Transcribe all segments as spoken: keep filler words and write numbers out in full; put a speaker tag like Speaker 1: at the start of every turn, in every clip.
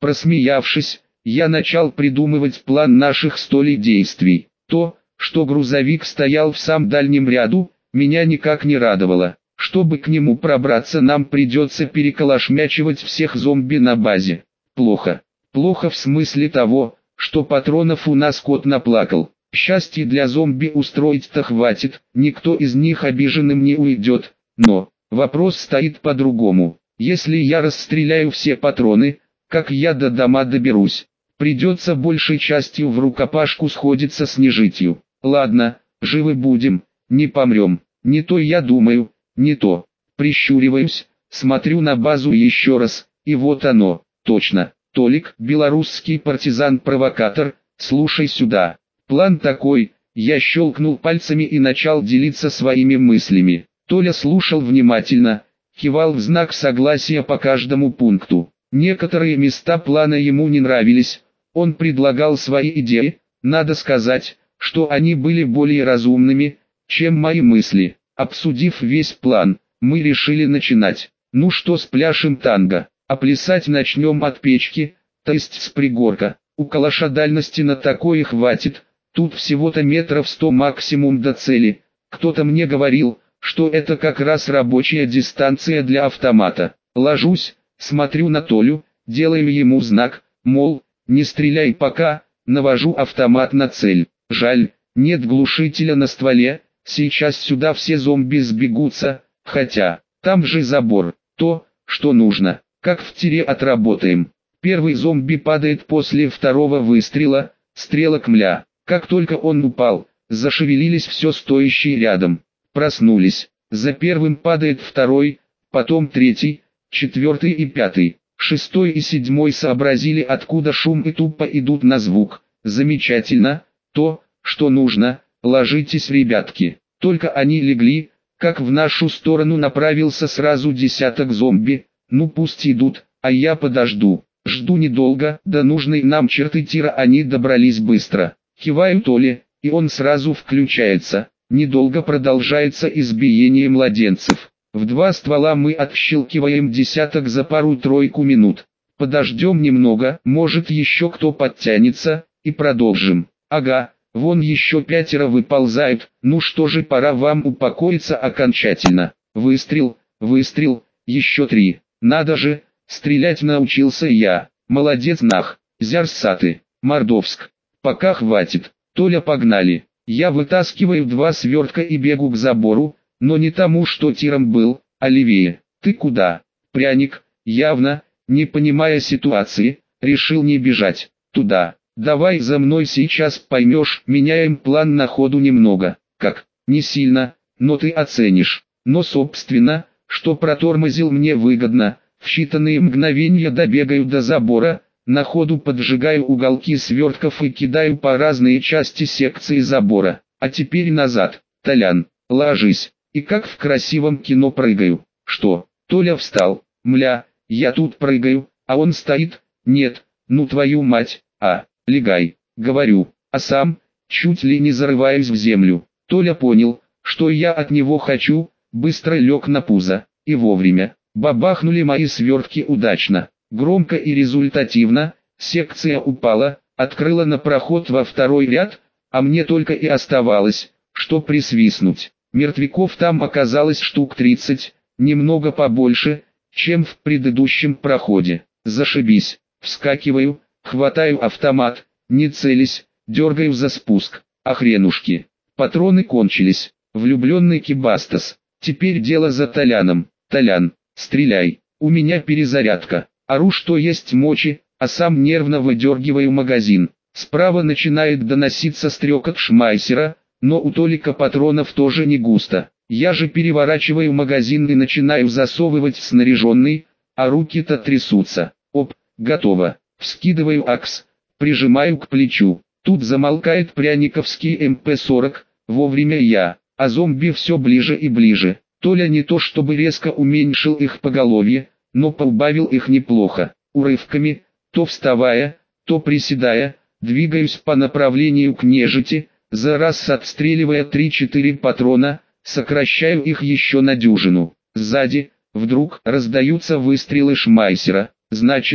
Speaker 1: Просмеявшись, я начал придумывать план наших столей действий. То, что грузовик стоял в самом дальнем ряду, меня никак не радовало. Чтобы к нему пробраться, нам придется переколошмячивать всех зомби на базе. Плохо. Плохо в смысле того, что патронов у нас кот наплакал. Счастья для зомби устроить-то хватит, никто из них обиженным не уйдет. Но, вопрос стоит по-другому. Если я расстреляю все патроны, как я до дома доберусь? Придется большей частью в рукопашку сходиться с нежитью. Ладно, живы будем, не помрем. Не то я думаю, не то. Прищуриваюсь, смотрю на базу еще раз, и вот оно, точно. Толик, белорусский партизан-провокатор, слушай сюда. План такой, я щелкнул пальцами и начал делиться своими мыслями. Толя слушал внимательно, кивал в знак согласия по каждому пункту. Некоторые места плана ему не нравились, он предлагал свои идеи, надо сказать, что они были более разумными, чем мои мысли. Обсудив весь план, мы решили начинать. Ну что, спляшем танго, а плясать начнем от печки, то есть с пригорка. У калаша дальности на такое хватит, тут всего-то метров сто максимум до цели. Кто-то мне говорил, что это как раз рабочая дистанция для автомата. Ложусь, смотрю на Толю, делаю ему знак, мол, не стреляй пока, навожу автомат на цель. Жаль, нет глушителя на стволе, сейчас сюда все зомби сбегутся, хотя, там же забор, то, что нужно, как в тире отработаем. Первый зомби падает после второго выстрела, стрелок мля. Как только он упал, зашевелились все стоящие рядом. Проснулись. За первым падает второй, потом третий, четвертый и пятый. Шестой и седьмой сообразили, откуда шум, и тупо идут на звук. Замечательно, то, что нужно. Ложитесь, ребятки. Только они легли, как в нашу сторону направился сразу десяток зомби. Ну пусть идут, а я подожду. Жду недолго, до нужной нам черты тира они добрались быстро. Киваю Толе, и он сразу включается. Недолго продолжается избиение младенцев. В два ствола мы отщелкиваем десяток за пару-тройку минут. Подождем немного, может еще кто подтянется, и продолжим. Ага, вон еще пятеро выползают, ну что же, пора вам упокоиться окончательно. Выстрел, выстрел, еще три. Надо же, стрелять научился я. Молодец нах, Зярсаты, Мордовск. Пока хватит. Толя, погнали. Я вытаскиваю два свертка и бегу к забору, но не тому, что тиром был, а левее. Ты куда? Пряник, явно, не понимая ситуации, решил не бежать. Туда. Давай за мной, сейчас поймешь. Меняем план на ходу немного. Как? Не сильно, но ты оценишь. Но собственно, что протормозил, мне выгодно. В считанные мгновения добегаю до забора, на ходу поджигаю уголки свертков и кидаю по разные части секции забора. А теперь назад. Толян, ложись. И как в красивом кино прыгаю. Что? Толя встал. Мля, я тут прыгаю, а он стоит. Нет, ну твою мать, а, легай, говорю, а сам, чуть ли не зарываюсь в землю. Толя понял, что я от него хочу, быстро лег на пузо, и вовремя. Бабахнули мои свертки удачно, громко и результативно, секция упала, открыла на проход во второй ряд, а мне только и оставалось, что присвистнуть. Мертвяков там оказалось штук тридцать, немного побольше, чем в предыдущем проходе. Зашибись, вскакиваю, хватаю автомат, не целясь, дергаю за спуск. Охренушки, патроны кончились, влюбленный Кибастас. Теперь дело за Толяном. Толян, стреляй, у меня перезарядка. Ору что есть мочи, а сам нервно выдергиваю магазин. Справа начинает доноситься стрекот шмайсера, но у Толика патронов тоже не густо. Я же переворачиваю магазин и начинаю засовывать в снаряженный, а руки-то трясутся. Оп, готово. Вскидываю акс, прижимаю к плечу. Тут замолкает пряниковский эм пэ сорок, вовремя я, а зомби все ближе и ближе. Толя не то чтобы резко уменьшил их поголовье, но поубавил их неплохо. Урывками, то вставая, то приседая, двигаюсь по направлению к нежити, за раз отстреливая три-четыре патрона, сокращаю их еще на дюжину. Сзади, вдруг, раздаются выстрелы шмайсера, значит,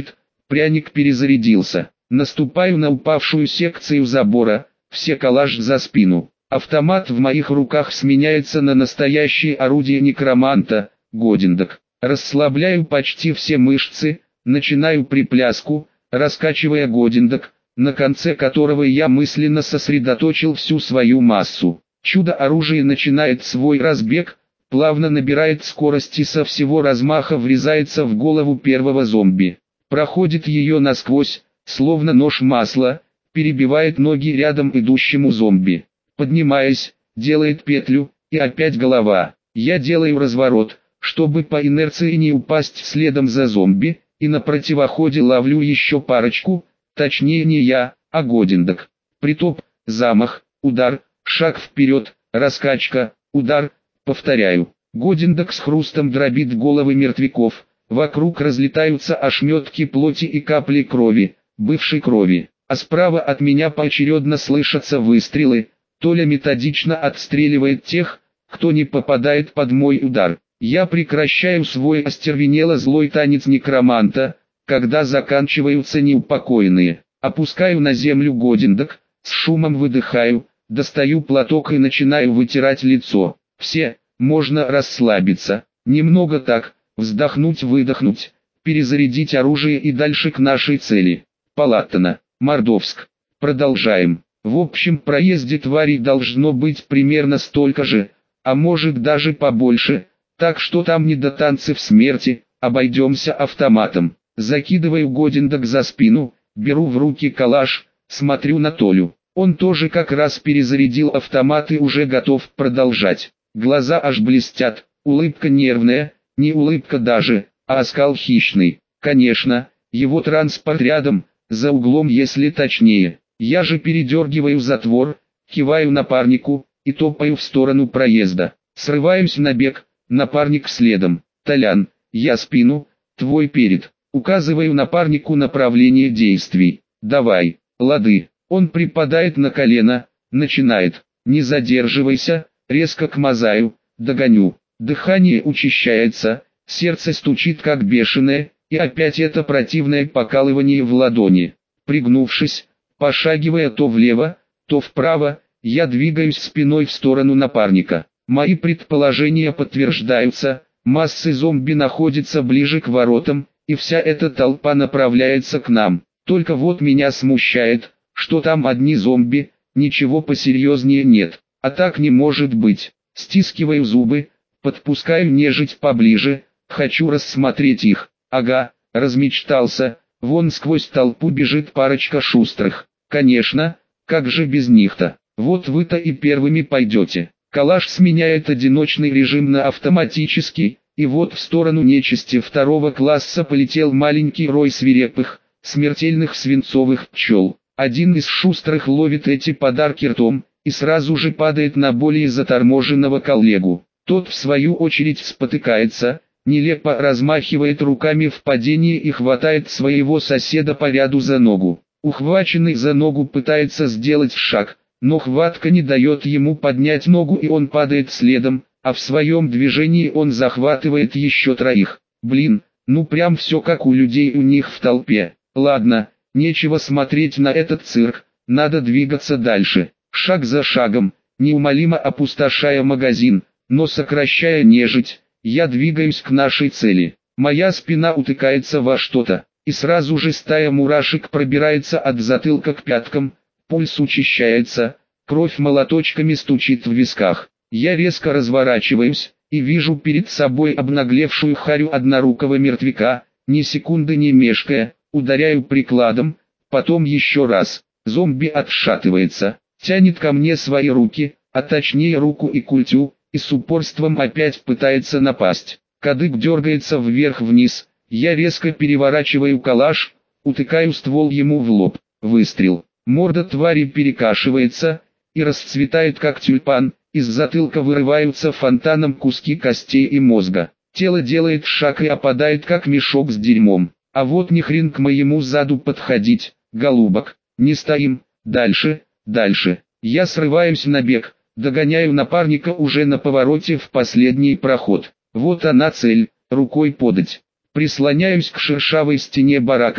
Speaker 1: Пряник перезарядился. Наступаю на упавшую секцию забора, все калаш за спину. Автомат в моих руках сменяется на настоящее орудие некроманта, Годиндак. Расслабляю почти все мышцы, начинаю припляску, раскачивая Годиндак, на конце которого я мысленно сосредоточил всю свою массу. Чудо-оружие начинает свой разбег, плавно набирает скорости, со всего размаха врезается в голову первого зомби. Проходит ее насквозь, словно нож масла, перебивает ноги рядом идущему зомби. Поднимаясь, делает петлю, и опять голова. Я делаю разворот, чтобы по инерции не упасть следом за зомби, и на противоходе ловлю еще парочку, точнее не я, а Годиндак. Притоп, замах, удар, шаг вперед, раскачка, удар, повторяю. Годиндак с хрустом дробит головы мертвяков, вокруг разлетаются ошметки плоти и капли крови, бывшей крови, а справа от меня поочередно слышатся выстрелы. Толя методично отстреливает тех, кто не попадает под мой удар. Я прекращаю свой остервенело злой танец некроманта, когда заканчиваются неупокоенные. Опускаю на землю Годиндак, с шумом выдыхаю, достаю платок и начинаю вытирать лицо. Все, можно расслабиться, немного так, вздохнуть-выдохнуть, перезарядить оружие и дальше к нашей цели. Палаттоно, Мордовск. Продолжаем. В общем проезде тварей должно быть примерно столько же, а может даже побольше, так что там не до танцев смерти, обойдемся автоматом. Закидываю Годиндак за спину, беру в руки калаш, смотрю на Толю. Он тоже как раз перезарядил автомат и уже готов продолжать. Глаза аж блестят, улыбка нервная, не улыбка даже, а оскал хищный. Конечно, его транспорт рядом, за углом если точнее. Я же передергиваю затвор, киваю напарнику и топаю в сторону проезда. Срываюсь на бег, напарник следом. Толян, я спину, твой перед. Указываю напарнику направление действий. Давай, лады. Он припадает на колено, начинает. Не задерживайся, резко к Мазаю, догоню. Дыхание учащается, сердце стучит как бешеное, и опять это противное покалывание в ладони. Пригнувшись, пошагивая то влево, то вправо, я двигаюсь спиной в сторону напарника. Мои предположения подтверждаются, массы зомби находятся ближе к воротам, и вся эта толпа направляется к нам. Только вот меня смущает, что там одни зомби, ничего посерьезнее нет. А так не может быть. Стискиваю зубы, подпускаю нежить поближе, хочу рассмотреть их. Ага, размечтался, вон сквозь толпу бежит парочка шустрых. Конечно, как же без них-то? Вот вы-то и первыми пойдете. Калаш сменяет одиночный режим на автоматический, и вот в сторону нечисти второго класса полетел маленький рой свирепых, смертельных свинцовых пчел. Один из шустрых ловит эти подарки ртом, и сразу же падает на более заторможенного коллегу. Тот в свою очередь спотыкается, нелепо размахивает руками в падении и хватает своего соседа по ряду за ногу. Ухваченный за ногу пытается сделать шаг, но хватка не дает ему поднять ногу и он падает следом, а в своем движении он захватывает еще троих. Блин, ну прям все как у людей у них в толпе. Ладно, нечего смотреть на этот цирк, надо двигаться дальше. Шаг за шагом, неумолимо опустошая магазин, но сокращая нежить, я двигаюсь к нашей цели. Моя спина утыкается во что-то, и сразу же стая мурашек пробирается от затылка к пяткам, пульс учащается, кровь молоточками стучит в висках. Я резко разворачиваюсь, и вижу перед собой обнаглевшую харю однорукого мертвяка, ни секунды не мешкая, ударяю прикладом, потом еще раз. Зомби отшатывается, тянет ко мне свои руки, а точнее руку и культю, и с упорством опять пытается напасть. Кадык дергается вверх-вниз, я резко переворачиваю калаш, утыкаю ствол ему в лоб. Выстрел. Морда твари перекашивается и расцветает как тюльпан, из затылка вырываются фонтаном куски костей и мозга. Тело делает шаг и опадает как мешок с дерьмом. А вот ни хрен к моему заду подходить, голубок. Не стоим, дальше, дальше. Я срываюсь на бег, догоняю напарника уже на повороте в последний проход. Вот она цель, рукой подать. Прислоняюсь к шершавой стене барака,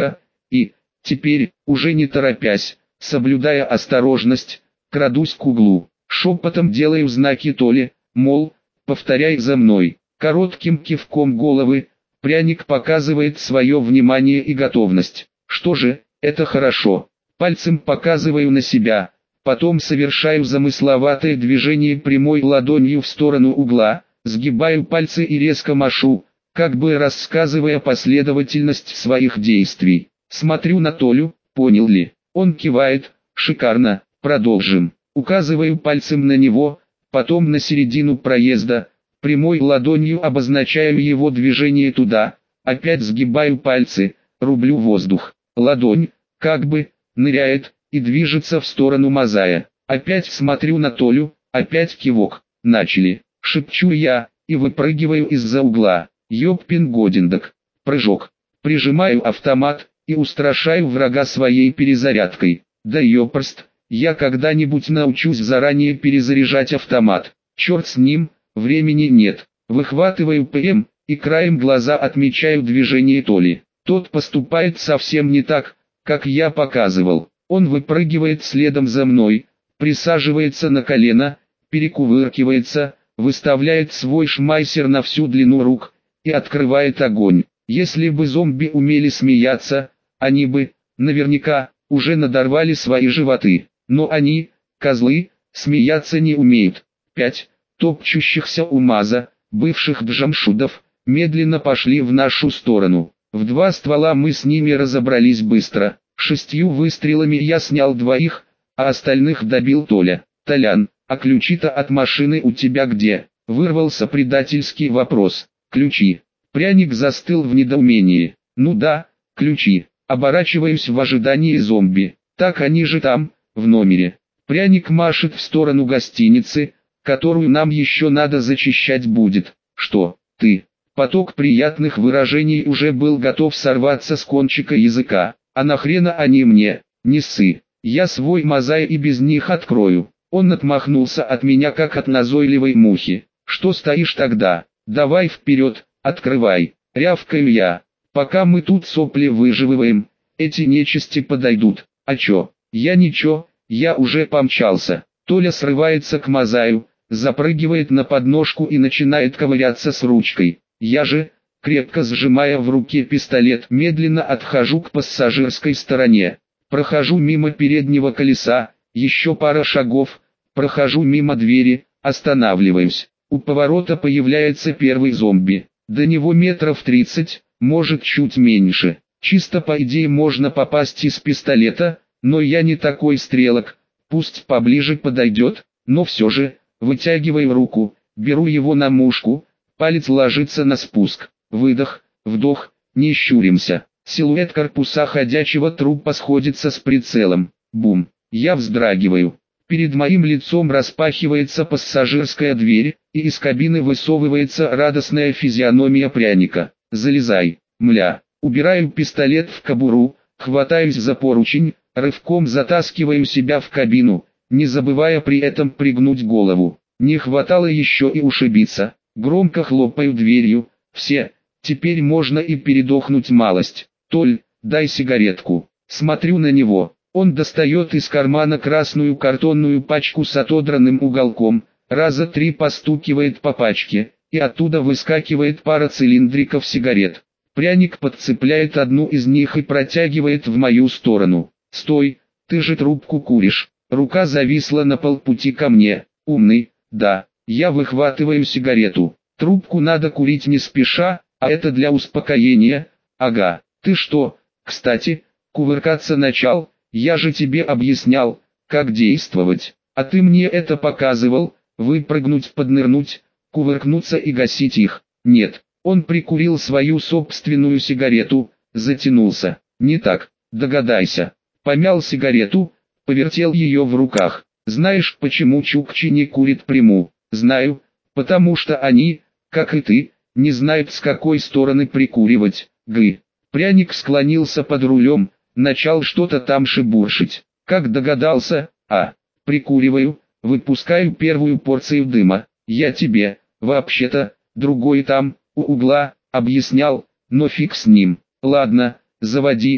Speaker 1: И, теперь, уже не торопясь, соблюдая осторожность, крадусь к углу. Шепотом делаю знаки Толе, мол, повторяй за мной. Коротким кивком головы, пряник показывает свое внимание и готовность. Что же, это хорошо. Пальцем показываю на себя, потом совершаю замысловатое движение прямой ладонью в сторону угла, сгибаю пальцы и резко машу, как бы рассказывая последовательность своих действий. Смотрю на Толю, понял ли? Он кивает, шикарно, продолжим. Указываю пальцем на него, потом на середину проезда, прямой ладонью обозначаю его движение туда, опять сгибаю пальцы, рублю воздух. Ладонь, как бы, ныряет, и движется в сторону Мазая. Опять смотрю на Толю, опять кивок. Начали, шепчу я, и выпрыгиваю из-за угла. Ёппин-годиндак. Прыжок. Прижимаю автомат, и устрашаю врага своей перезарядкой. Да ёпрст, я когда-нибудь научусь заранее перезаряжать автомат. Черт с ним, времени нет. Выхватываю ПМ, и краем глаза отмечаю движение Толи. Тот поступает совсем не так, как я показывал. Он выпрыгивает следом за мной, присаживается на колено, перекувыркивается, выставляет свой шмайсер на всю длину рук и открывает огонь. Если бы зомби умели смеяться, они бы, наверняка, уже надорвали свои животы. Но они, козлы, смеяться не умеют. Пять топчущихся УАЗа, бывших джамшудов, медленно пошли в нашу сторону. В два ствола мы с ними разобрались быстро. Шестью выстрелами я снял двоих, а остальных добил Толя. «Толян, а ключи-то от машины у тебя где?» Вырвался предательский вопрос. «Ключи». Пряник застыл в недоумении. «Ну да, ключи». Оборачиваюсь в ожидании зомби. «Так они же там, в номере». Пряник машет в сторону гостиницы, которую нам еще надо зачищать будет. «Что, ты?» Поток приятных выражений уже был готов сорваться с кончика языка. «А нахрена они мне? Не ссы. Я свой Мазай и без них открою». Он отмахнулся от меня как от назойливой мухи. «Что стоишь тогда? Давай вперед, открывай». Рявкаю я. «Пока мы тут сопли выживываем, эти нечисти подойдут». «А чё? Я ничего, я уже помчался». Толя срывается к Мазаю, запрыгивает на подножку и начинает ковыряться с ручкой. Я же, крепко сжимая в руке пистолет, медленно отхожу к пассажирской стороне. Прохожу мимо переднего колеса, еще пара шагов, прохожу мимо двери, останавливаюсь. У поворота появляется первый зомби. До него метров тридцать, может чуть меньше. Чисто по идее можно попасть из пистолета, но я не такой стрелок, пусть поближе подойдет, но все же, вытягиваю руку, беру его на мушку, палец ложится на спуск. Выдох, вдох, не щуримся. Силуэт корпуса ходячего трупа сходится с прицелом. Бум. Я вздрагиваю. Перед моим лицом распахивается пассажирская дверь, и из кабины высовывается радостная физиономия пряника. «Залезай, мля». Убираю пистолет в кобуру, хватаюсь за поручень, рывком затаскиваю себя в кабину, не забывая при этом пригнуть голову. Не хватало еще и ушибиться. Громко хлопаю дверью. Все, теперь можно и передохнуть малость. «Толь, дай сигаретку». Смотрю на него. Он достает из кармана красную картонную пачку с отодранным уголком, раза три постукивает по пачке, и оттуда выскакивает пара цилиндриков сигарет. Пряник подцепляет одну из них и протягивает в мою сторону. «Стой, ты же трубку куришь». Рука зависла на полпути ко мне. «Умный, да». Я выхватываю сигарету. Трубку надо курить не спеша, а это для успокоения. Ага. Ты что, кстати, кувыркаться начал? Я же тебе объяснял, как действовать. А ты мне это показывал, выпрыгнуть, поднырнуть, кувыркнуться и гасить их. Нет, он прикурил свою собственную сигарету, затянулся. Не так, догадайся. Помял сигарету, повертел ее в руках. Знаешь, почему чукчи не курит приму? Знаю, потому что они, как и ты, не знают, с какой стороны прикуривать. Гы. Пряник склонился под рулем, начал что-то там шебуршить. Как догадался, а, прикуриваю, выпускаю первую порцию дыма. Я тебе, вообще-то, другой там, у угла, объяснял, но фиг с ним. Ладно, заводи,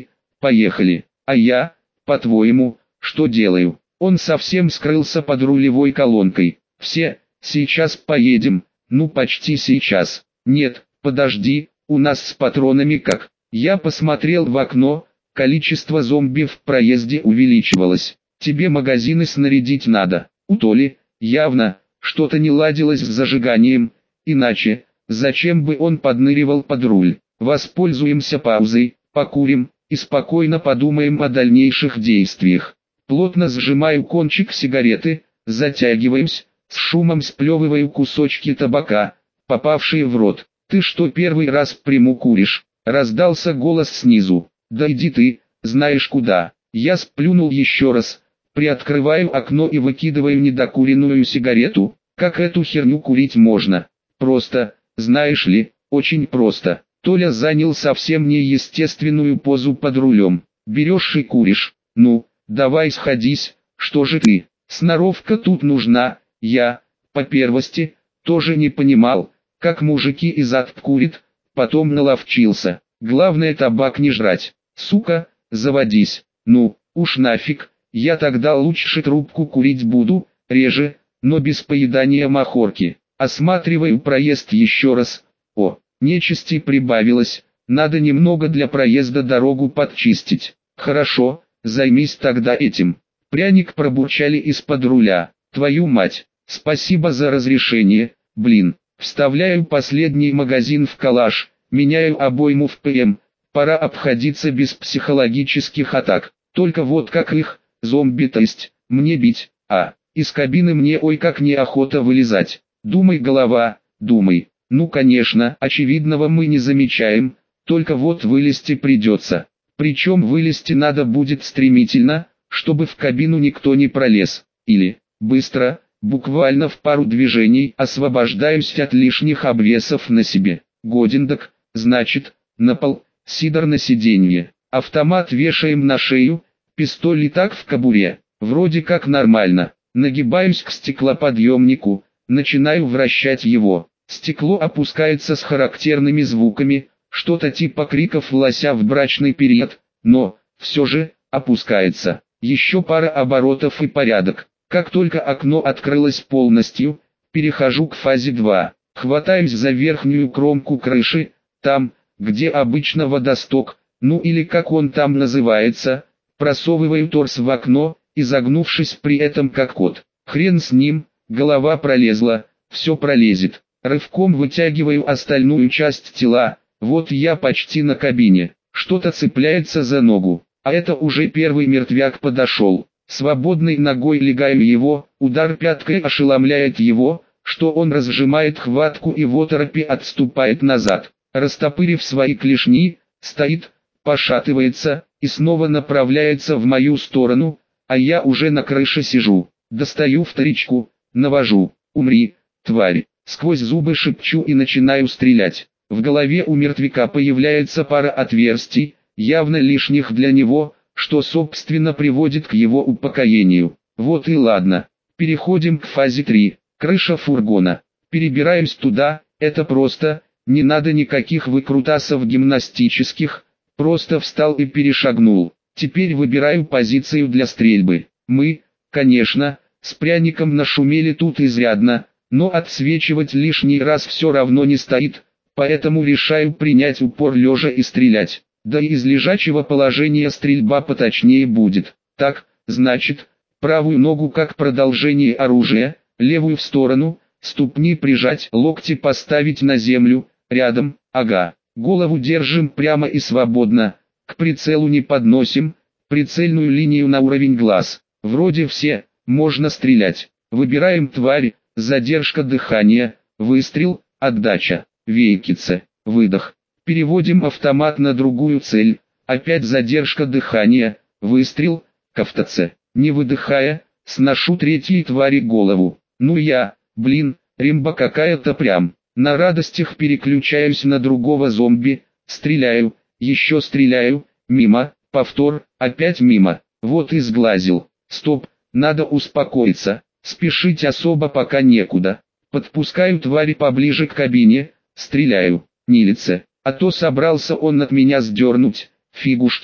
Speaker 1: поехали. А я, по-твоему, что делаю? Он совсем скрылся под рулевой колонкой. Все, сейчас поедем, ну почти сейчас. Нет, подожди, у нас с патронами как? Я посмотрел в окно, количество зомби в проезде увеличивалось. Тебе магазины снарядить надо. У Толи, явно, что-то не ладилось с зажиганием, иначе, зачем бы он подныривал под руль? Воспользуемся паузой, покурим и спокойно подумаем о дальнейших действиях. Плотно сжимаю кончик сигареты, затягиваюсь, с шумом сплевываю кусочки табака, попавшие в рот. «Ты что, первый раз в приму куришь?» — раздался голос снизу. «Да иди ты, знаешь куда». Я сплюнул еще раз, приоткрываю окно и выкидываю недокуренную сигарету. Как эту херню курить можно? Просто, знаешь ли, очень просто. Толя занял совсем неестественную позу под рулем. «Берешь и куришь. Ну, давай сходись, что же ты? Сноровка тут нужна». Я, по первости, тоже не понимал, как мужики из ад курят, потом наловчился. Главное табак не жрать. Сука, заводись. Ну, уж нафиг, я тогда лучше трубку курить буду, реже, но без поедания махорки. Осматриваю проезд еще раз. О, нечисти прибавилось, надо немного для проезда дорогу подчистить. Хорошо, займись тогда этим. Пряник пробурчали из-под руля. Твою мать, спасибо за разрешение, блин. Вставляю последний магазин в калаш, меняю обойму в ПМ. Пора обходиться без психологических атак. Только вот как их, зомби то есть, мне бить, а, из кабины мне ой как неохота вылезать. Думай, голова, думай. Ну конечно, очевидного мы не замечаем, только вот вылезти придется. Причем вылезти надо будет стремительно, чтобы в кабину никто не пролез. Или, быстро, буквально в пару движений освобождаюсь от лишних обвесов на себе. Годиндок, значит, на пол, сидор на сиденье. Автомат вешаем на шею, пистоль и так в кобуре. Вроде как нормально. Нагибаюсь к стеклоподъемнику, начинаю вращать его. Стекло опускается с характерными звуками, что-то типа криков лося в брачный период, но, все же, опускается. Еще пара оборотов и порядок. Как только окно открылось полностью, перехожу к фазе два. Хватаюсь за верхнюю кромку крыши, там, где обычно водосток, ну или как он там называется, просовываю торс в окно, изогнувшись при этом как кот. Хрен с ним, голова пролезла, все пролезет. Рывком вытягиваю остальную часть тела, вот я почти на кабине. Что-то цепляется за ногу, а это уже первый мертвяк подошел. Свободной ногой легаю его, удар пяткой ошеломляет его, что он разжимает хватку и в оторопи отступает назад. Растопырив свои клешни, стоит, пошатывается и снова направляется в мою сторону, а я уже на крыше сижу. Достаю вторичку, навожу. «Умри, тварь!» Сквозь зубы шепчу и начинаю стрелять. В голове у мертвяка появляется пара отверстий, явно лишних для него, что собственно приводит к его упокоению. Вот и ладно. Переходим к фазе три. Крыша фургона. Перебираюсь туда, это просто, не надо никаких выкрутасов гимнастических, просто встал и перешагнул. Теперь выбираю позицию для стрельбы. Мы, конечно, с пряником нашумели тут изрядно, но отсвечивать лишний раз все равно не стоит, поэтому решаю принять упор лежа и стрелять. Да и из лежачего положения стрельба поточнее будет. Так, значит, правую ногу как продолжение оружия, левую в сторону, ступни прижать, локти поставить на землю, рядом, ага. Голову держим прямо и свободно, к прицелу не подносим, прицельную линию на уровень глаз. Вроде все, можно стрелять. Выбираем тварь, задержка дыхания, выстрел, отдача, вейкице, выдох. Переводим автомат на другую цель, опять задержка дыхания, выстрел, ковтаце. Не выдыхая, сношу третьей твари голову. Ну я, блин, римба какая-то прям. На радостях переключаюсь на другого зомби, стреляю, еще стреляю, мимо, повтор, опять мимо. Вот и сглазил. Стоп, надо успокоиться, спешить особо пока некуда. Подпускаю твари поближе к кабине, стреляю, не лице. А то собрался он от меня сдернуть, фигушки,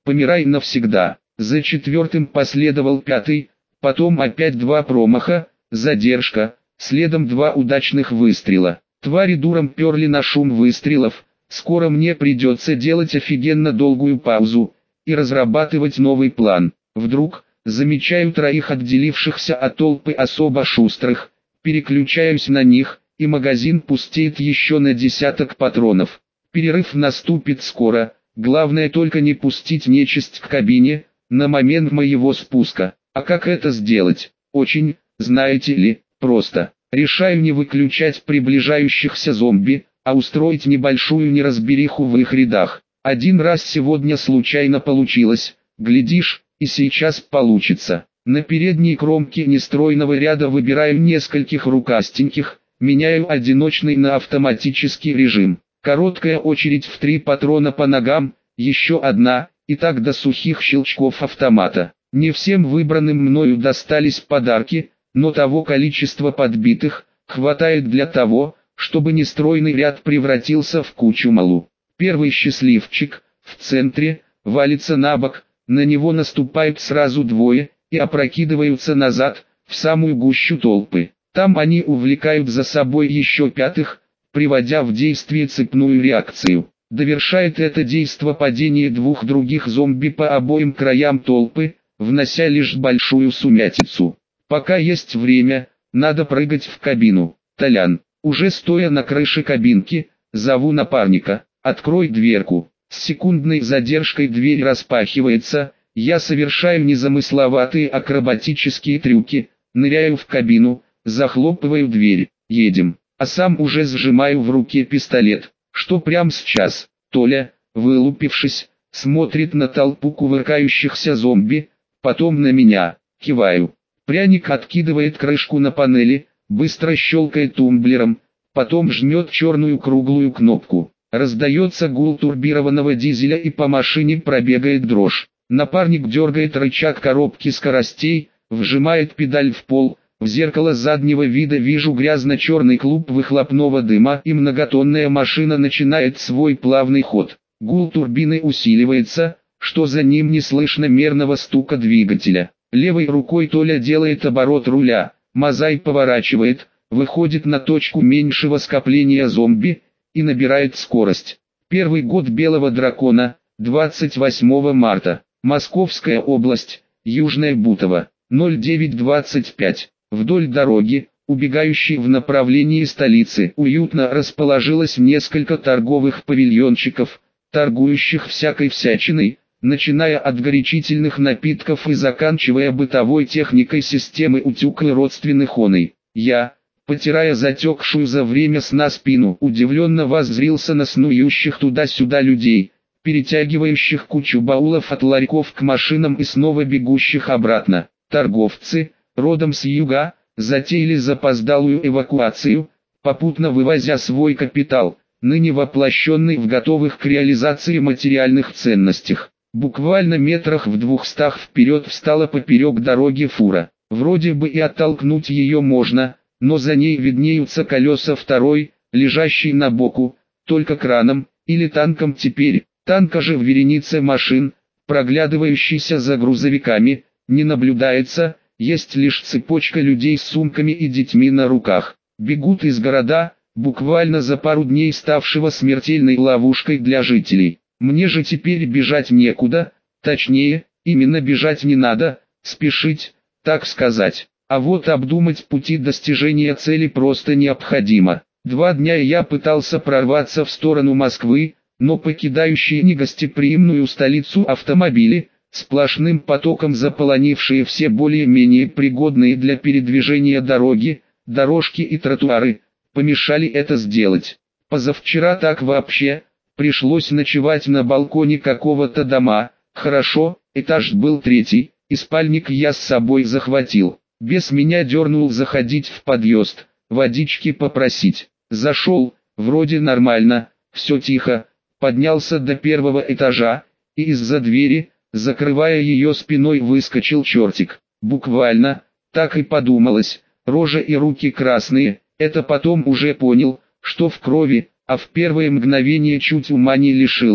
Speaker 1: помирай навсегда. За четвертым последовал пятый, потом опять два промаха, задержка, следом два удачных выстрела. Твари дуром перли на шум выстрелов, скоро мне придется делать офигенно долгую паузу и разрабатывать новый план. Вдруг, замечаю троих отделившихся от толпы особо шустрых, переключаюсь на них, и магазин пустеет еще на десяток патронов. Перерыв наступит скоро, главное только не пустить нечисть к кабине на момент моего спуска. А как это сделать? Очень, знаете ли, просто. Решаю не выключать приближающихся зомби, а устроить небольшую неразбериху в их рядах. Один раз сегодня случайно получилось, глядишь, и сейчас получится. На передней кромке нестройного ряда выбираю нескольких рукастеньких, меняю одиночный на автоматический режим. Короткая очередь в три патрона по ногам, еще одна, и так до сухих щелчков автомата. Не всем выбранным мною достались подарки, но того количества подбитых хватает для того, чтобы нестройный ряд превратился в кучу малу. Первый счастливчик, в центре, валится на бок, на него наступают сразу двое и опрокидываются назад, в самую гущу толпы. Там они увлекают за собой еще пятых, приводя в действие цепную реакцию. Довершает это действо падение двух других зомби по обоим краям толпы, внося лишь большую сумятицу. Пока есть время, надо прыгать в кабину. Толян, уже стоя на крыше кабинки, зову напарника: «Открой дверку». С секундной задержкой дверь распахивается, я совершаю незамысловатые акробатические трюки, ныряю в кабину, захлопываю дверь, едем, а сам уже сжимаю в руке пистолет. Что прям сейчас? Толя, вылупившись, смотрит на толпу кувыркающихся зомби, потом на меня, киваю. Пряник откидывает крышку на панели, быстро щелкает тумблером, потом жмет черную круглую кнопку. Раздается гул турбированного дизеля и по машине пробегает дрожь. Напарник дергает рычаг коробки скоростей, вжимает педаль в пол. В зеркало заднего вида вижу грязно-черный клуб выхлопного дыма, и многотонная машина начинает свой плавный ход. Гул турбины усиливается, что за ним не слышно мерного стука двигателя. Левой рукой Толя делает оборот руля, Мазай поворачивает, выходит на точку меньшего скопления зомби и набирает скорость. Первый год Белого дракона, двадцать восьмого марта, Московская область, Южное Бутово, ноль девять двадцать пять. Вдоль дороги, убегающей в направлении столицы, уютно расположилось несколько торговых павильончиков, торгующих всякой всячиной, начиная от горячительных напитков и заканчивая бытовой техникой системы утюга и родственных оной. Я, потирая затекшую за время сна спину, удивленно воззрился на снующих туда-сюда людей, перетягивающих кучу баулов от ларьков к машинам и снова бегущих обратно. Торговцы, родом с юга, затеяли запоздалую эвакуацию, попутно вывозя свой капитал, ныне воплощенный в готовых к реализации материальных ценностях. Буквально метрах в двухстах вперед встала поперек дороги фура. Вроде бы и оттолкнуть ее можно, но за ней виднеются колеса второй, лежащей на боку, только краном, или танком теперь. Танка же в веренице машин, проглядывающийся за грузовиками, не наблюдается. Есть лишь цепочка людей с сумками и детьми на руках. Бегут из города, буквально за пару дней ставшего смертельной ловушкой для жителей. Мне же теперь бежать некуда, точнее, именно бежать не надо, спешить, так сказать. А вот обдумать пути достижения цели просто необходимо. Два дня я пытался прорваться в сторону Москвы, но покидающие негостеприимную столицу автомобили, сплошным потоком заполонившие все более-менее пригодные для передвижения дороги, дорожки и тротуары, помешали это сделать. Позавчера так вообще, пришлось ночевать на балконе какого-то дома. Хорошо, этаж был третий, и спальник я с собой захватил. Бес меня дернул заходить в подъезд, водички попросить. Зашел, вроде нормально, все тихо, поднялся до первого этажа, и из-за двери, закрывая ее спиной, выскочил чертик. Буквально, так и подумалось, рожа и руки красные, это потом уже понял, что в крови, а в первое мгновение чуть ума не лишился.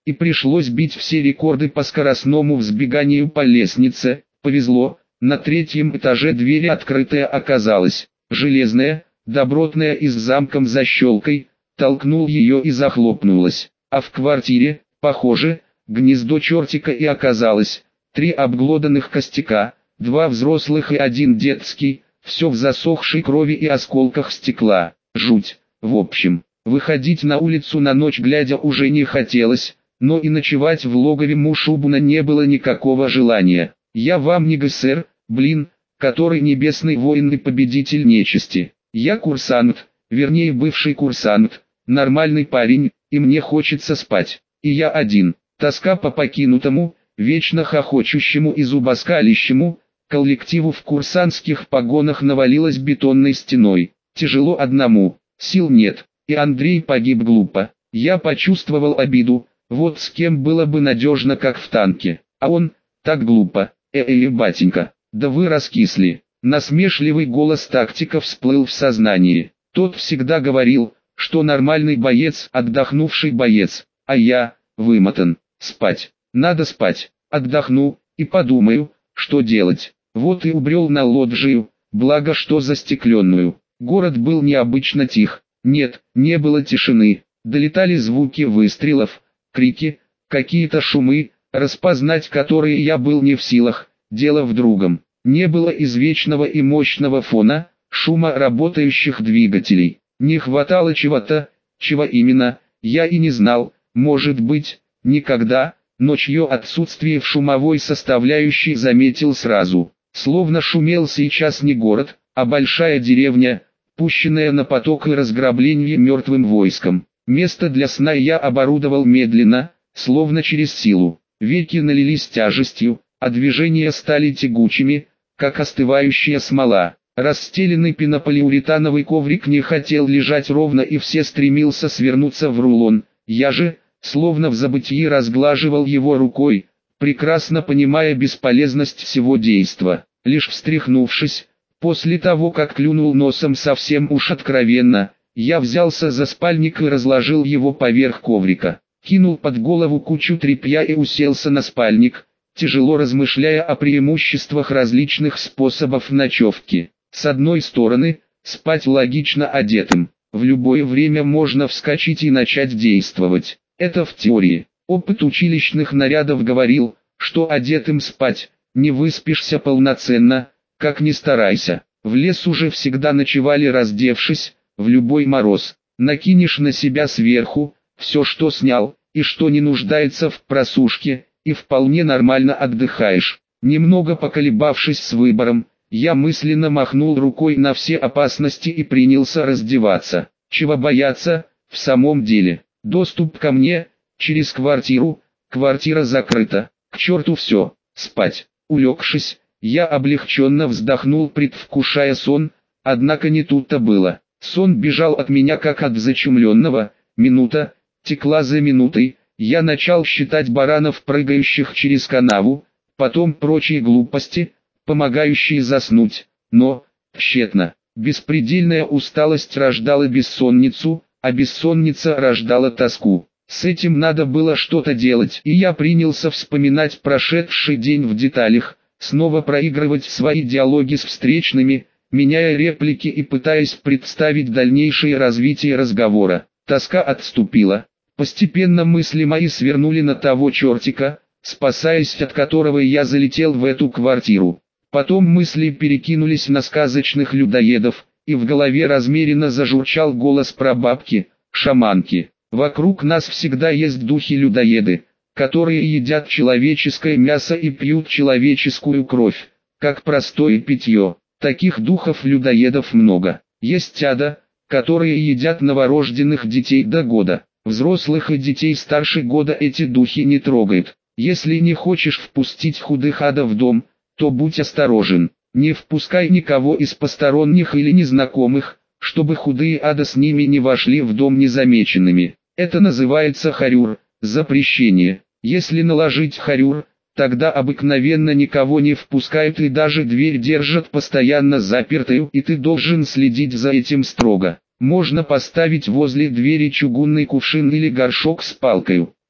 Speaker 1: и пришлось бить все рекорды по скоростному взбеганию по лестнице. Повезло, на третьем этаже дверь открытая оказалась, железная, добротная и с замком-защелкой, толкнул ее и захлопнулась. А в квартире, похоже, гнездо чертика и оказалось. Три обглоданных костяка, два взрослых и один детский, все в засохшей крови и осколках стекла. Жуть. В общем, выходить на улицу на ночь глядя уже не хотелось, но и ночевать в логове Мушубуна не было никакого желания. Я вам не ГСР, блин, который небесный воин и победитель нечисти. Я курсант, вернее бывший курсант, нормальный парень, и мне хочется спать. И я один. Тоска по покинутому, вечно хохочущему и зубоскалящему коллективу в курсантских погонах навалилась бетонной стеной. Тяжело одному, сил нет, и Андрей погиб глупо. Я почувствовал обиду, вот с кем было бы надежно как в танке, а он, так глупо. Эй, батенька, да вы раскисли. Насмешливый голос тактика всплыл в сознании. Тот всегда говорил, что нормальный боец, отдохнувший боец, а я, вымотан. Спать, надо спать. Отдохну, и подумаю, что делать. Вот и убрел на лоджию, благо что застекленную. Город был необычно тих. Нет, не было тишины. Долетали звуки выстрелов, крики, какие-то шумы, распознать которые я был не в силах. Дело в другом. Не было извечного и мощного фона, шума работающих двигателей. Не хватало чего-то, чего именно, я и не знал. Может быть, никогда, но чье отсутствие в шумовой составляющей заметил сразу. Словно шумел сейчас не город, а большая деревня, пущенная на поток и разграбление мертвым войском. Место для сна я оборудовал медленно, словно через силу. Веки налились тяжестью, а движения стали тягучими, как остывающая смола. Расстеленный пенополиуретановый коврик не хотел лежать ровно и все стремился свернуться в рулон. Я же, словно в забытии, разглаживал его рукой, прекрасно понимая бесполезность всего действа. Лишь встряхнувшись, после того как клюнул носом совсем уж откровенно, я взялся за спальник и разложил его поверх коврика. Кинул под голову кучу тряпья и уселся на спальник, тяжело размышляя о преимуществах различных способов ночевки. С одной стороны, спать логично одетым. В любое время можно вскочить и начать действовать. Это в теории. Опыт училищных нарядов говорил, что одетым спать, не выспишься полноценно, как ни старайся. В лес уже всегда ночевали раздевшись, в любой мороз. Накинешь на себя сверху, все что снял, и что не нуждается в просушке, и вполне нормально отдыхаешь. Немного поколебавшись с выбором, я мысленно махнул рукой на все опасности и принялся раздеваться. Чего бояться, в самом деле. Доступ ко мне, через квартиру, квартира закрыта, к черту все, спать. Улегшись, я облегченно вздохнул, предвкушая сон, однако не тут-то было. Сон бежал от меня как от зачумленного, минута, текла за минутой, я начал считать баранов, прыгающих через канаву, потом прочие глупости, помогающие заснуть, но, тщетно, беспредельная усталость рождала бессонницу, а бессонница рождала тоску. С этим надо было что-то делать, и я принялся вспоминать прошедший день в деталях, снова проигрывать свои диалоги с встречными, меняя реплики и пытаясь представить дальнейшее развитие разговора. Тоска отступила. Постепенно мысли мои свернули на того чертика, спасаясь от которого я залетел в эту квартиру. Потом мысли перекинулись на сказочных людоедов, и в голове размеренно зажурчал голос прабабки, шаманки. Вокруг нас всегда есть духи-людоеды, которые едят человеческое мясо и пьют человеческую кровь, как простое питье. Таких духов-людоедов много. Есть ада, которые едят новорожденных детей до года. Взрослых и детей старше года эти духи не трогают. Если не хочешь впустить худых ада в дом, то будь осторожен. Не впускай никого из посторонних или незнакомых, чтобы худые ада с ними не вошли в дом незамеченными. Это называется харюр, запрещение. Если наложить харюр, тогда обыкновенно никого не впускают и даже дверь держат постоянно запертую, и ты должен следить за этим строго. Можно поставить возле двери чугунный кувшин или горшок с палкой.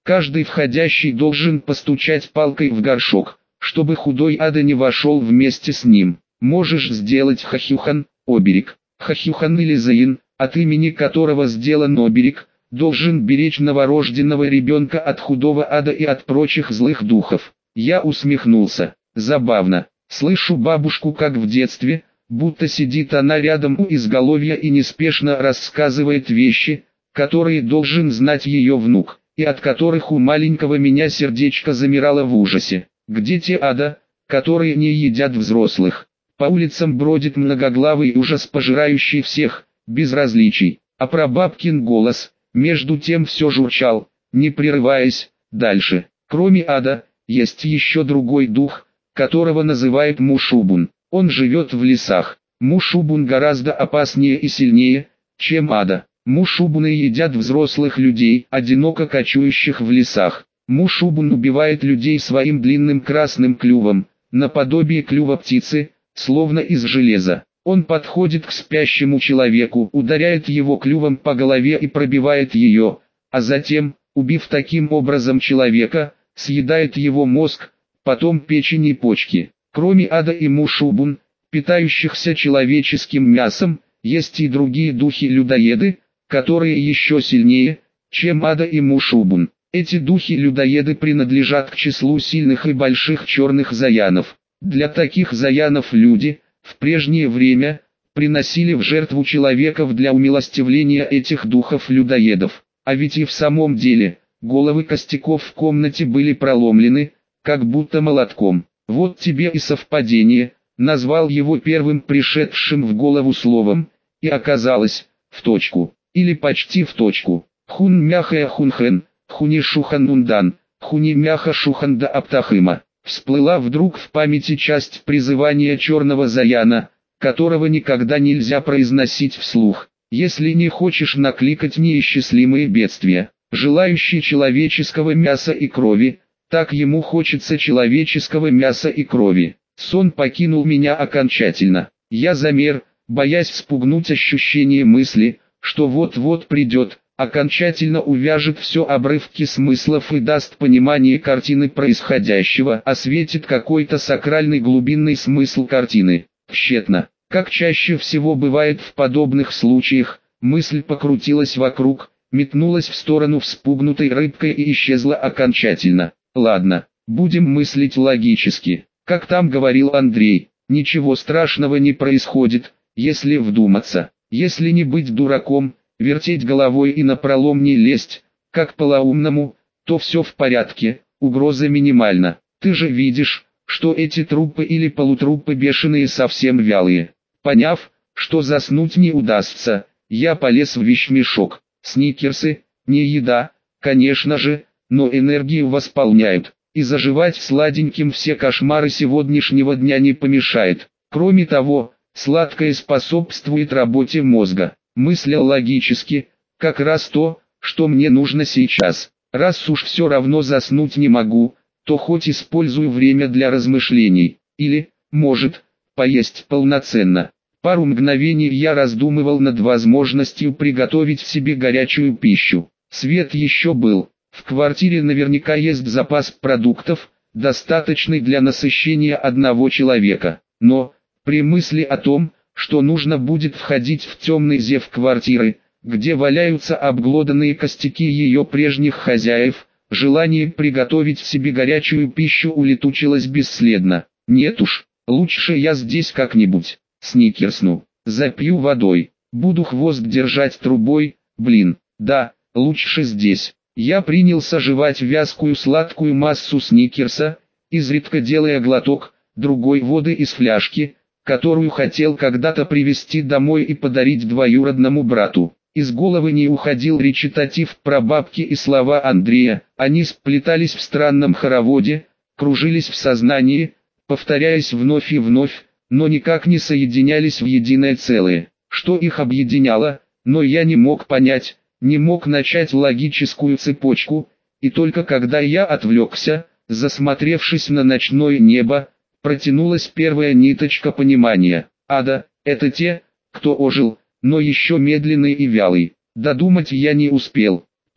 Speaker 1: Каждый входящий должен постучать палкой в горшок, чтобы худой ада не вошел вместе с ним. Можешь сделать Хахюхан, оберег. Хахюхан или Заин, от имени которого сделан оберег, должен беречь новорожденного ребенка от худого ада и от прочих злых духов. Я усмехнулся. Забавно. Слышу бабушку как в детстве, будто сидит она рядом у изголовья и неспешно рассказывает вещи, которые должен знать ее внук, и от которых у маленького меня сердечко замирало в ужасе. Где те ада, которые не едят взрослых? По улицам бродит многоглавый ужас, пожирающий всех, без различий. А прабабкин голос, между тем все журчал, не прерываясь, дальше. Кроме ада, есть еще другой дух, которого называют Мушубун. Он живет в лесах. Мушубун гораздо опаснее и сильнее, чем ада. Мушубуны едят взрослых людей, одиноко кочующих в лесах. Мушубун убивает людей своим длинным красным клювом, наподобие клюва птицы, словно из железа. Он подходит к спящему человеку, ударяет его клювом по голове и пробивает ее, а затем, убив таким образом человека, съедает его мозг, потом печень и почки. Кроме ада и Мушубун, питающихся человеческим мясом, есть и другие духи-людоеды, которые еще сильнее, чем ада и Мушубун. Эти духи-людоеды принадлежат к числу сильных и больших черных заянов. Для таких заянов люди, в прежнее время, приносили в жертву человеков для умилостивления этих духов-людоедов. А ведь и в самом деле, головы костяков в комнате были проломлены, как будто молотком. Вот тебе и совпадение, назвал его первым пришедшим в голову словом, и оказалось, в точку, или почти в точку. Хун мяхая хунхэн, хуни шуханундан, хуни мяха шуханда аптахыма. Всплыла вдруг в памяти часть призывания черного заяна, которого никогда нельзя произносить вслух, если не хочешь накликать неисчислимые бедствия. Желающий человеческого мяса и крови, так ему хочется человеческого мяса и крови. Сон покинул меня окончательно. Я замер, боясь спугнуть ощущение мысли, что вот-вот придет, окончательно увяжет все обрывки смыслов и даст понимание картины происходящего, осветит какой-то сакральный глубинный смысл картины. Тщетно. Как чаще всего бывает в подобных случаях, мысль покрутилась вокруг, метнулась в сторону вспугнутой рыбкой и исчезла окончательно. Ладно, будем мыслить логически. Как там говорил Андрей, ничего страшного не происходит, если вдуматься, если не быть дураком, вертеть головой и напролом не лезть, как полоумному, то все в порядке, угроза минимальна. Ты же видишь, что эти трупы или полутрупы бешеные совсем вялые. Поняв, что заснуть не удастся, я полез в вещмешок. Сникерсы, не еда, конечно же, но энергию восполняют, и заживать сладеньким все кошмары сегодняшнего дня не помешает. Кроме того, сладкое способствует работе мозга. Мыслил логически, как раз то, что мне нужно сейчас. Раз уж все равно заснуть не могу, то хоть использую время для размышлений, или, может, поесть полноценно. Пару мгновений я раздумывал над возможностью приготовить себе горячую пищу. Свет еще был, в квартире наверняка есть запас продуктов, достаточный для насыщения одного человека. Но, при мысли о том, что нужно будет входить в темный зев квартиры, где валяются обглоданные костяки ее прежних хозяев, желание приготовить себе горячую пищу улетучилось бесследно. Нет уж, лучше я здесь как-нибудь сникерсну, запью водой, буду хвост держать трубой, блин, да, лучше здесь. Я принялся жевать вязкую сладкую массу сникерса, изредка делая глоток, другой воды из фляжки, которую хотел когда-то привезти домой и подарить двоюродному брату. Из головы не уходил речитатив про бабки и слова Андрея, они сплетались в странном хороводе, кружились в сознании, повторяясь вновь и вновь, но никак не соединялись в единое целое. Что их объединяло, но я не мог понять, не мог начать логическую цепочку, и только когда я отвлекся, засмотревшись на ночное небо, протянулась первая ниточка понимания. Ада – это те, кто ожил, но еще медленный и вялый. Додумать я не успел.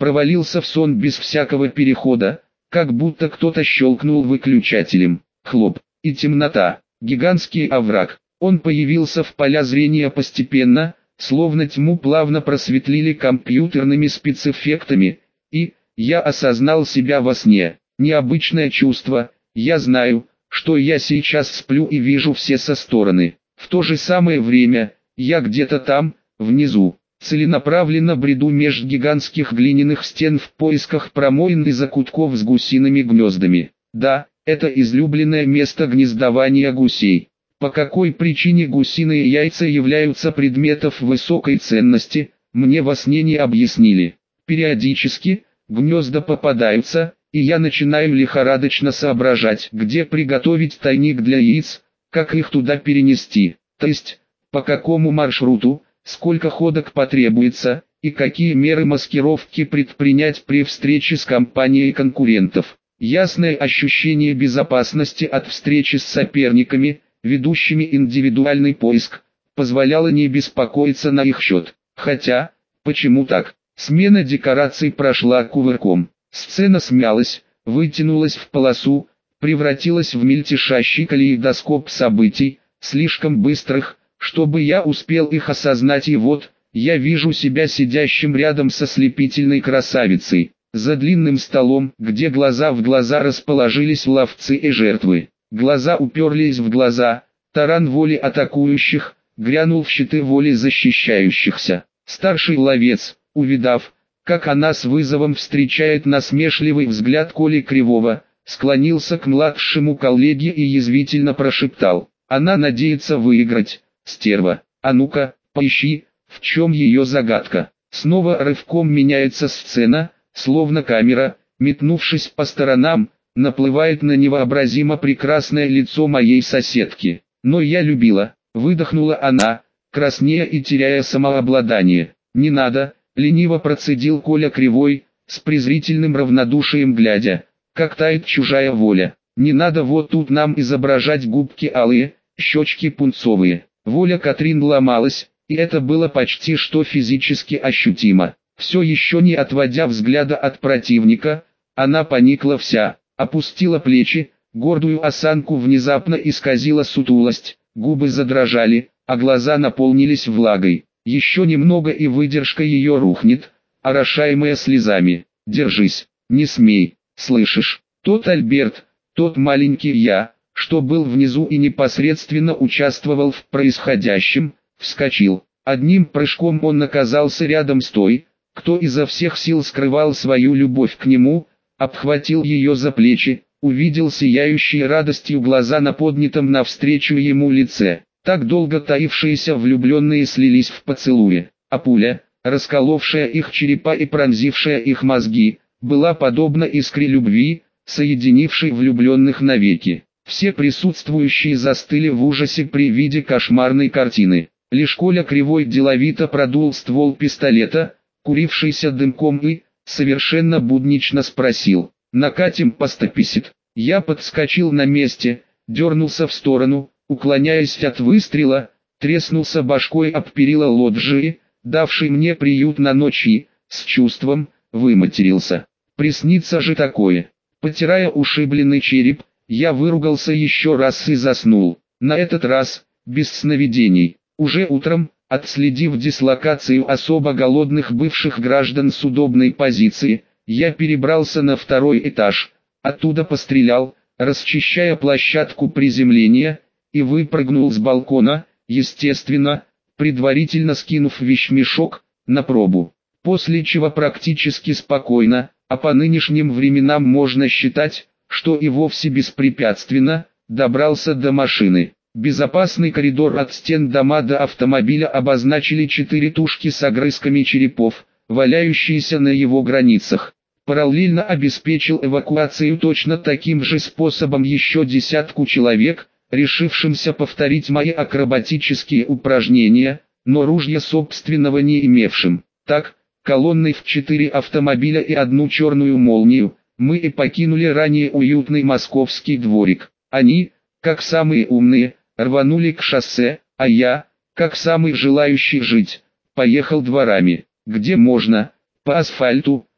Speaker 1: провалился в сон без всякого перехода, как будто кто-то щелкнул выключателем. Хлоп, и темнота, гигантский овраг. Он появился в поля зрения постепенно, словно тьму плавно просветлили компьютерными спецэффектами, и я осознал себя во сне. Необычное чувство, я знаю, что я сейчас сплю и вижу все со стороны. В то же самое время, я где-то там, внизу, целенаправленно бреду меж гигантских глиняных стен в поисках промоин и закутков с гусиными гнездами. Да, это излюбленное место гнездования гусей. По какой причине гусиные яйца являются предметом высокой ценности, мне во сне не объяснили. Периодически, гнезда попадаются, и я начинаю лихорадочно соображать, где приготовить тайник для яиц, как их туда перенести, то есть, по какому маршруту, сколько ходок потребуется, и какие меры маскировки предпринять при встрече с компанией конкурентов. Ясное ощущение безопасности от встречи с соперниками, ведущими индивидуальный поиск, позволяло не беспокоиться на их счет. Хотя, почему так? Смена декораций прошла кувырком. Сцена смялась, вытянулась в полосу, превратилась в мельтешащий калейдоскоп событий, слишком быстрых, чтобы я успел их осознать, и вот, я вижу себя сидящим рядом со слепительной красавицей, за длинным столом, где глаза в глаза расположились ловцы и жертвы. Глаза уперлись в глаза, таран воли атакующих, грянул в щиты воли защищающихся. Старший ловец, увидав, как она с вызовом встречает насмешливый взгляд Коли Кривого, склонился к младшему коллеге и язвительно прошептал: «Она надеется выиграть, стерва, а ну-ка, поищи, в чем ее загадка». Снова рывком меняется сцена, словно камера, метнувшись по сторонам, наплывает на невообразимо прекрасное лицо моей соседки. «Но я любила», — выдохнула она, краснея и теряя самообладание. «Не надо», — лениво процедил Коля Кривой, с презрительным равнодушием глядя, как тает чужая воля. «Не надо вот тут нам изображать губки алые, щечки пунцовые». Воля Катрин ломалась, и это было почти что физически ощутимо. Все еще не отводя взгляда от противника, она поникла вся, опустила плечи, гордую осанку внезапно исказила сутулость, губы задрожали, а глаза наполнились влагой. Еще немного и выдержка ее рухнет, орошаемая слезами. «Держись, не смей, слышишь?» Тот Альберт, тот маленький я, что был внизу и непосредственно участвовал в происходящем, вскочил. Одним прыжком он оказался рядом с той, кто изо всех сил скрывал свою любовь к нему, обхватил ее за плечи, увидел сияющие радостью глаза на поднятом навстречу ему лице. Так долго таившиеся влюбленные слились в поцелуе, а пуля, расколовшая их черепа и пронзившая их мозги, была подобна искре любви, соединившей влюбленных навеки. Все присутствующие застыли в ужасе при виде кошмарной картины. Лишь Коля Кривой деловито продул ствол пистолета, курившийся дымком, и, совершенно буднично спросил: «Накатим по сто пятьдесят?» Я подскочил на месте, дернулся в сторону, уклоняясь от выстрела, треснулся башкой об перила лоджии, давший мне приют на ночь, и, с чувством, выматерился. Приснится же такое. Потирая ушибленный череп, я выругался еще раз и заснул. На этот раз, без сновидений. Уже утром, отследив дислокацию особо голодных бывших граждан с удобной позиции, я перебрался на второй этаж, оттуда пострелял, расчищая площадку приземления, и выпрыгнул с балкона, естественно, предварительно скинув вещмешок, на пробу. После чего практически спокойно, а по нынешним временам можно считать, что и вовсе беспрепятственно, добрался до машины. Безопасный коридор от стен дома до автомобиля обозначили четыре тушки с огрызками черепов, валяющиеся на его границах. Параллельно обеспечил эвакуацию точно таким же способом еще десятку человек, решившимся повторить мои акробатические упражнения, но ружья собственного не имевшим. Так, колонной в четыре автомобиля и одну черную молнию, мы и покинули ранее уютный московский дворик. Они, как самые умные, рванули к шоссе, а я, как самый желающий жить, поехал дворами, где можно, по асфальту,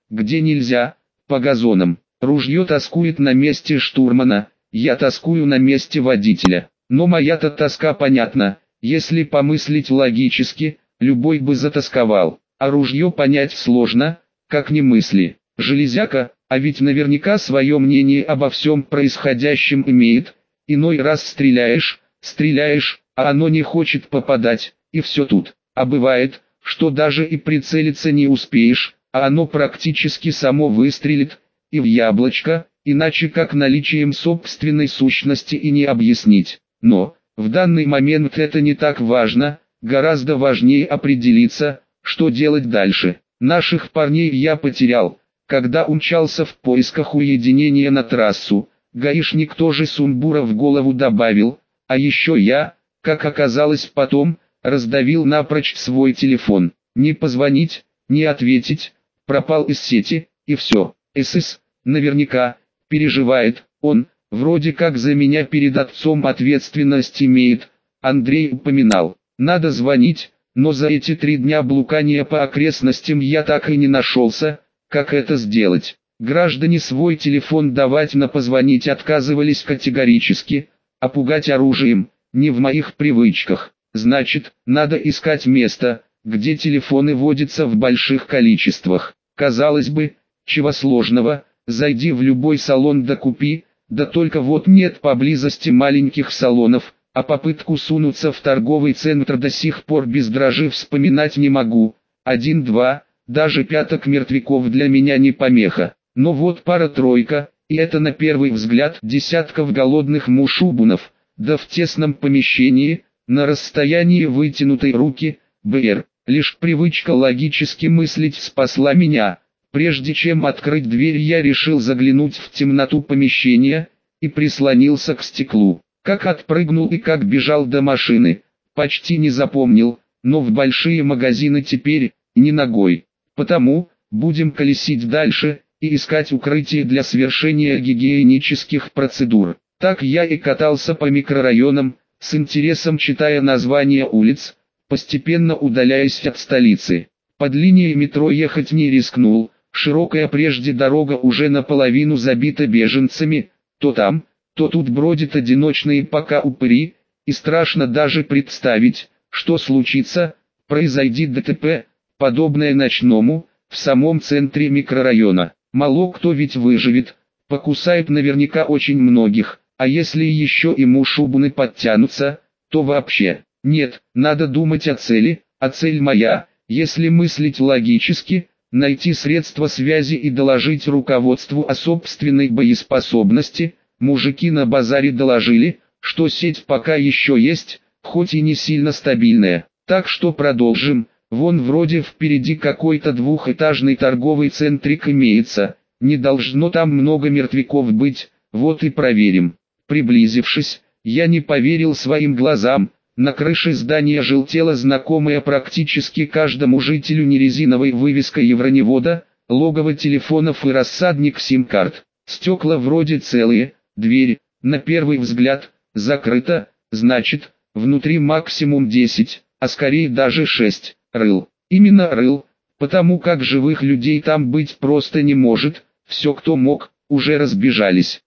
Speaker 1: где нельзя, по газонам. Ружье тоскует на месте штурмана, я тоскую на месте водителя. Но моя-то тоска понятна, если помыслить логически, любой бы затосковал. А ружье понять сложно, как ни мысли. Железяка, а ведь наверняка свое мнение обо всем происходящем имеет. Иной раз стреляешь, стреляешь, а оно не хочет попадать, и все тут. А бывает, что даже и прицелиться не успеешь, а оно практически само выстрелит, и в яблочко, иначе как наличием собственной сущности и не объяснить. Но, в данный момент это не так важно, гораздо важнее определиться, что делать дальше. Наших парней я потерял, когда умчался в поисках уединения на трассу. Гаишник тоже сумбура в голову добавил, а еще я, как оказалось потом, раздавил напрочь свой телефон. Не позвонить, не ответить, пропал из сети, и все. СС, наверняка, переживает, он, вроде как за меня перед отцом ответственность имеет. Андрей упоминал, надо звонить, но за эти три дня блукания по окрестностям я так и не нашелся, как это сделать. Граждане свой телефон давать на позвонить отказывались категорически, а пугать оружием, не в моих привычках. Значит, надо искать место, где телефоны водятся в больших количествах. Казалось бы, чего сложного, зайди в любой салон да купи, да только вот нет поблизости маленьких салонов, а попытку сунуться в торговый центр до сих пор без дрожи вспоминать не могу. Один-два, даже пяток мертвяков для меня не помеха. Но вот пара-тройка, и это на первый взгляд десятков голодных мушубунов, да в тесном помещении, на расстоянии вытянутой руки, БР. Лишь привычка логически мыслить спасла меня. Прежде чем открыть дверь, я решил заглянуть в темноту помещения, и прислонился к стеклу. Как отпрыгнул и как бежал до машины, почти не запомнил, но в большие магазины теперь, не ногой. Потому, будем колесить дальше, и искать укрытие для совершения гигиенических процедур. Так я и катался по микрорайонам, с интересом читая названия улиц, постепенно удаляясь от столицы. Под линией метро ехать не рискнул, широкая прежде дорога уже наполовину забита беженцами, то там, то тут бродят одиночные пока упыри, и страшно даже представить, что случится, произойдет ДТП, подобное ночному, в самом центре микрорайона. Мало кто ведь выживет, покусает наверняка очень многих, а если еще и мушубуны подтянутся, то вообще. Нет, надо думать о цели, а цель моя, если мыслить логически, найти средства связи и доложить руководству о собственной боеспособности. Мужики на базаре доложили, что сеть пока еще есть, хоть и не сильно стабильная. Так что продолжим. Вон вроде впереди какой-то двухэтажный торговый центрик имеется, не должно там много мертвяков быть, вот и проверим. Приблизившись, я не поверил своим глазам, на крыше здания желтела знакомая практически каждому жителю нерезиновой вывеска Евроневода, логово телефонов и рассадник сим-карт. Стекла вроде целые, дверь, на первый взгляд, закрыта, значит, внутри максимум десять, а скорее даже шесть. Рыл. Именно рыл, потому как живых людей там быть просто не может, все кто мог, уже разбежались.